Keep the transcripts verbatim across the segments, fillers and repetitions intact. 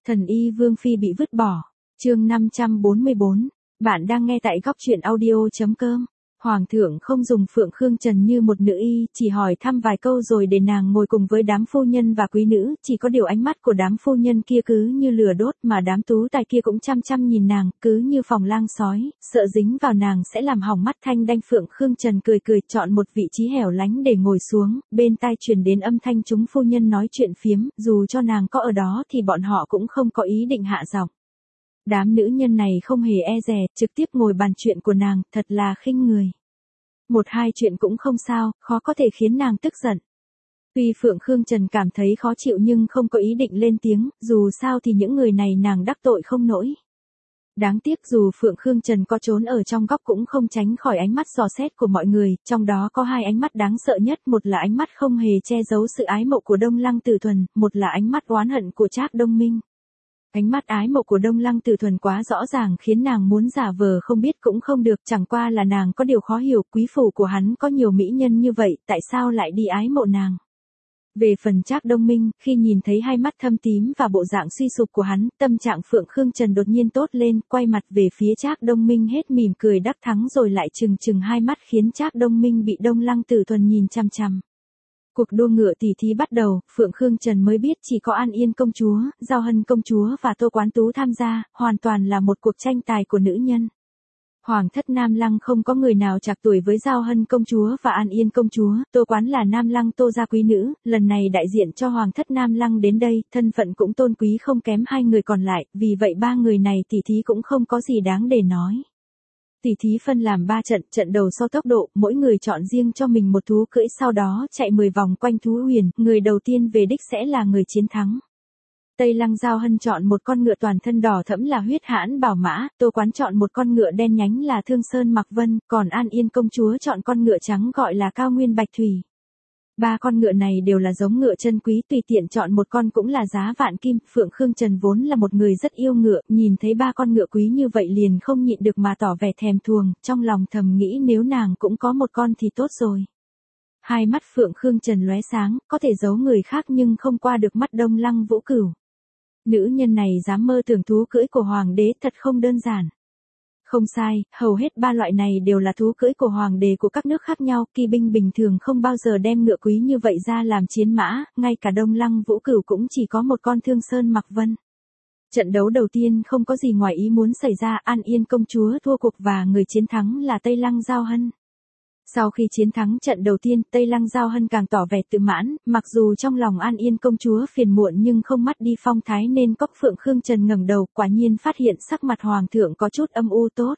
Thần y Vương Phi bị vứt bỏ. Chương năm trăm bốn mươi bốn. Bạn đang nghe tại góc truyện audio.com. Hoàng thượng không dùng Phượng Khương Trần như một nữ y, chỉ hỏi thăm vài câu rồi để nàng ngồi cùng với đám phu nhân và quý nữ, chỉ có điều ánh mắt của đám phu nhân kia cứ như lửa đốt mà đám tú tài kia cũng chăm chăm nhìn nàng, cứ như phòng lang sói, sợ dính vào nàng sẽ làm hỏng mắt. Thanh đanh Phượng Khương Trần cười cười chọn một vị trí hẻo lánh để ngồi xuống, bên tai truyền đến âm thanh chúng phu nhân nói chuyện phiếm, dù cho nàng có ở đó thì bọn họ cũng không có ý định hạ giọng. Đám nữ nhân này không hề e dè, trực tiếp ngồi bàn chuyện của nàng, thật là khinh người. Một hai chuyện cũng không sao, khó có thể khiến nàng tức giận. Tuy Phượng Khương Trần cảm thấy khó chịu nhưng không có ý định lên tiếng, dù sao thì những người này nàng đắc tội không nổi. Đáng tiếc dù Phượng Khương Trần có trốn ở trong góc cũng không tránh khỏi ánh mắt dò xét của mọi người, trong đó có hai ánh mắt đáng sợ nhất, một là ánh mắt không hề che giấu sự ái mộ của Đông Lăng Tử Thuần, một là ánh mắt oán hận của Trác Đông Minh. Ánh mắt ái mộ của Đông Lăng Tử Thuần quá rõ ràng khiến nàng muốn giả vờ không biết cũng không được, chẳng qua là nàng có điều khó hiểu, quý phủ của hắn có nhiều mỹ nhân như vậy, tại sao lại đi ái mộ nàng. Về phần Trác Đông Minh, khi nhìn thấy hai mắt thâm tím và bộ dạng suy sụp của hắn, tâm trạng Phượng Khương Trần đột nhiên tốt lên, quay mặt về phía Trác Đông Minh hết mỉm cười đắc thắng rồi lại trừng trừng hai mắt khiến Trác Đông Minh bị Đông Lăng Tử Thuần nhìn chằm chằm. Cuộc đua ngựa tỉ thí bắt đầu, Phượng Khương Trần mới biết chỉ có An Yên công chúa, Giao Hân công chúa và Tô Quán Tú tham gia, hoàn toàn là một cuộc tranh tài của nữ nhân. Hoàng thất Nam Lăng không có người nào trạc tuổi với Giao Hân công chúa và An Yên công chúa, Tô Quán là Nam Lăng Tô gia quý nữ, lần này đại diện cho Hoàng thất Nam Lăng đến đây, thân phận cũng tôn quý không kém hai người còn lại, vì vậy ba người này tỉ thí cũng không có gì đáng để nói. Tỉ thí phân làm ba trận, trận đầu so tốc độ, mỗi người chọn riêng cho mình một thú cưỡi, sau đó chạy mười vòng quanh thú huyền, người đầu tiên về đích sẽ là người chiến thắng. Tây Lăng Giao Hân chọn một con ngựa toàn thân đỏ thẫm là Huyết Hãn Bảo Mã, Tô Quán chọn một con ngựa đen nhánh là Thương Sơn Mặc Vân, còn An Yên công chúa chọn con ngựa trắng gọi là Cao Nguyên Bạch Thủy. Ba con ngựa này đều là giống ngựa chân quý, tùy tiện chọn một con cũng là giá vạn kim. Phượng Khương Trần vốn là một người rất yêu ngựa, nhìn thấy ba con ngựa quý như vậy liền không nhịn được mà tỏ vẻ thèm thuồng, trong lòng thầm nghĩ nếu nàng cũng có một con thì tốt rồi. Hai mắt Phượng Khương Trần lóe sáng, có thể giấu người khác nhưng không qua được mắt Đông Lăng Vũ Cửu. Nữ nhân này dám mơ tưởng thú cưỡi của hoàng đế thật không đơn giản. Không sai, hầu hết ba loại này đều là thú cưỡi của hoàng đế của các nước khác nhau, kỵ binh bình thường không bao giờ đem ngựa quý như vậy ra làm chiến mã, ngay cả Đông Lăng Vũ Cửu cũng chỉ có một con Thương Sơn Mặc Vân. Trận đấu đầu tiên không có gì ngoài ý muốn xảy ra, An Yên công chúa thua cuộc và người chiến thắng là Tây Lăng Giao Hân. Sau khi chiến thắng trận đầu tiên, Tây Lăng Giao Hân càng tỏ vẻ tự mãn, mặc dù trong lòng An Yên công chúa phiền muộn nhưng không mất đi phong thái nên cốc Phượng Khương Trần ngẩng đầu, quả nhiên phát hiện sắc mặt hoàng thượng có chút âm u tốt.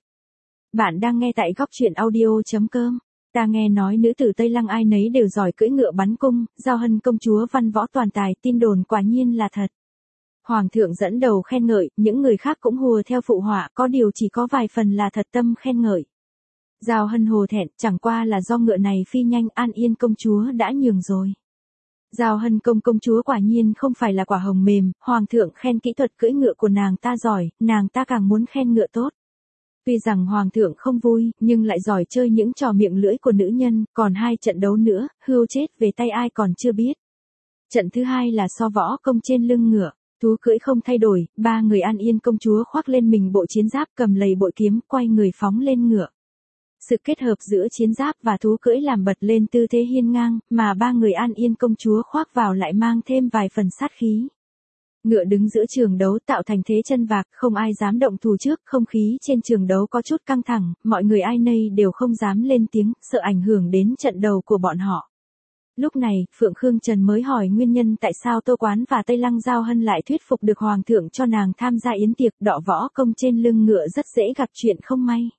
Bạn đang nghe tại góc truyện audio.com. Ta nghe nói nữ tử Tây Lăng ai nấy đều giỏi cưỡi ngựa bắn cung, Giao Hân công chúa văn võ toàn tài, tin đồn quả nhiên là thật. Hoàng thượng dẫn đầu khen ngợi, những người khác cũng hùa theo phụ họa, có điều chỉ có vài phần là thật tâm khen ngợi. Giao Hân hồ thẹn, chẳng qua là do ngựa này phi nhanh, An Yên công chúa đã nhường rồi. Giao Hân công công chúa quả nhiên không phải là quả hồng mềm, hoàng thượng khen kỹ thuật cưỡi ngựa của nàng ta giỏi, nàng ta càng muốn khen ngựa tốt. Tuy rằng hoàng thượng không vui, nhưng lại giỏi chơi những trò miệng lưỡi của nữ nhân, còn hai trận đấu nữa, hươu chết về tay ai còn chưa biết. Trận thứ hai là so võ công trên lưng ngựa. Thú cưỡi không thay đổi, ba người An Yên công chúa khoác lên mình bộ chiến giáp cầm lầy bội kiếm, quay người phóng lên ngựa. Sự kết hợp giữa chiến giáp và thú cưỡi làm bật lên tư thế hiên ngang, mà ba người An Yên công chúa khoác vào lại mang thêm vài phần sát khí. Ngựa đứng giữa trường đấu tạo thành thế chân vạc, không ai dám động thủ trước, không khí trên trường đấu có chút căng thẳng, mọi người ai nấy đều không dám lên tiếng, sợ ảnh hưởng đến trận đầu của bọn họ. Lúc này, Phượng Khương Trần mới hỏi nguyên nhân tại sao Tô Quán và Tây Lăng Giao Hân lại thuyết phục được hoàng thượng cho nàng tham gia yến tiệc, đọ võ công trên lưng ngựa rất dễ gặp chuyện không may.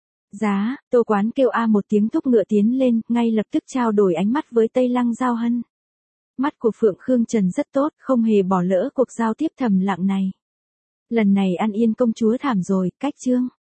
Giá, Tô Quán kêu a một tiếng thúc ngựa tiến lên, ngay lập tức trao đổi ánh mắt với Tây Lăng Giao Hân. Mắt của Phượng Khương Trần rất tốt, không hề bỏ lỡ cuộc giao tiếp thầm lặng này. Lần này An Yên công chúa thảm rồi, cách chương.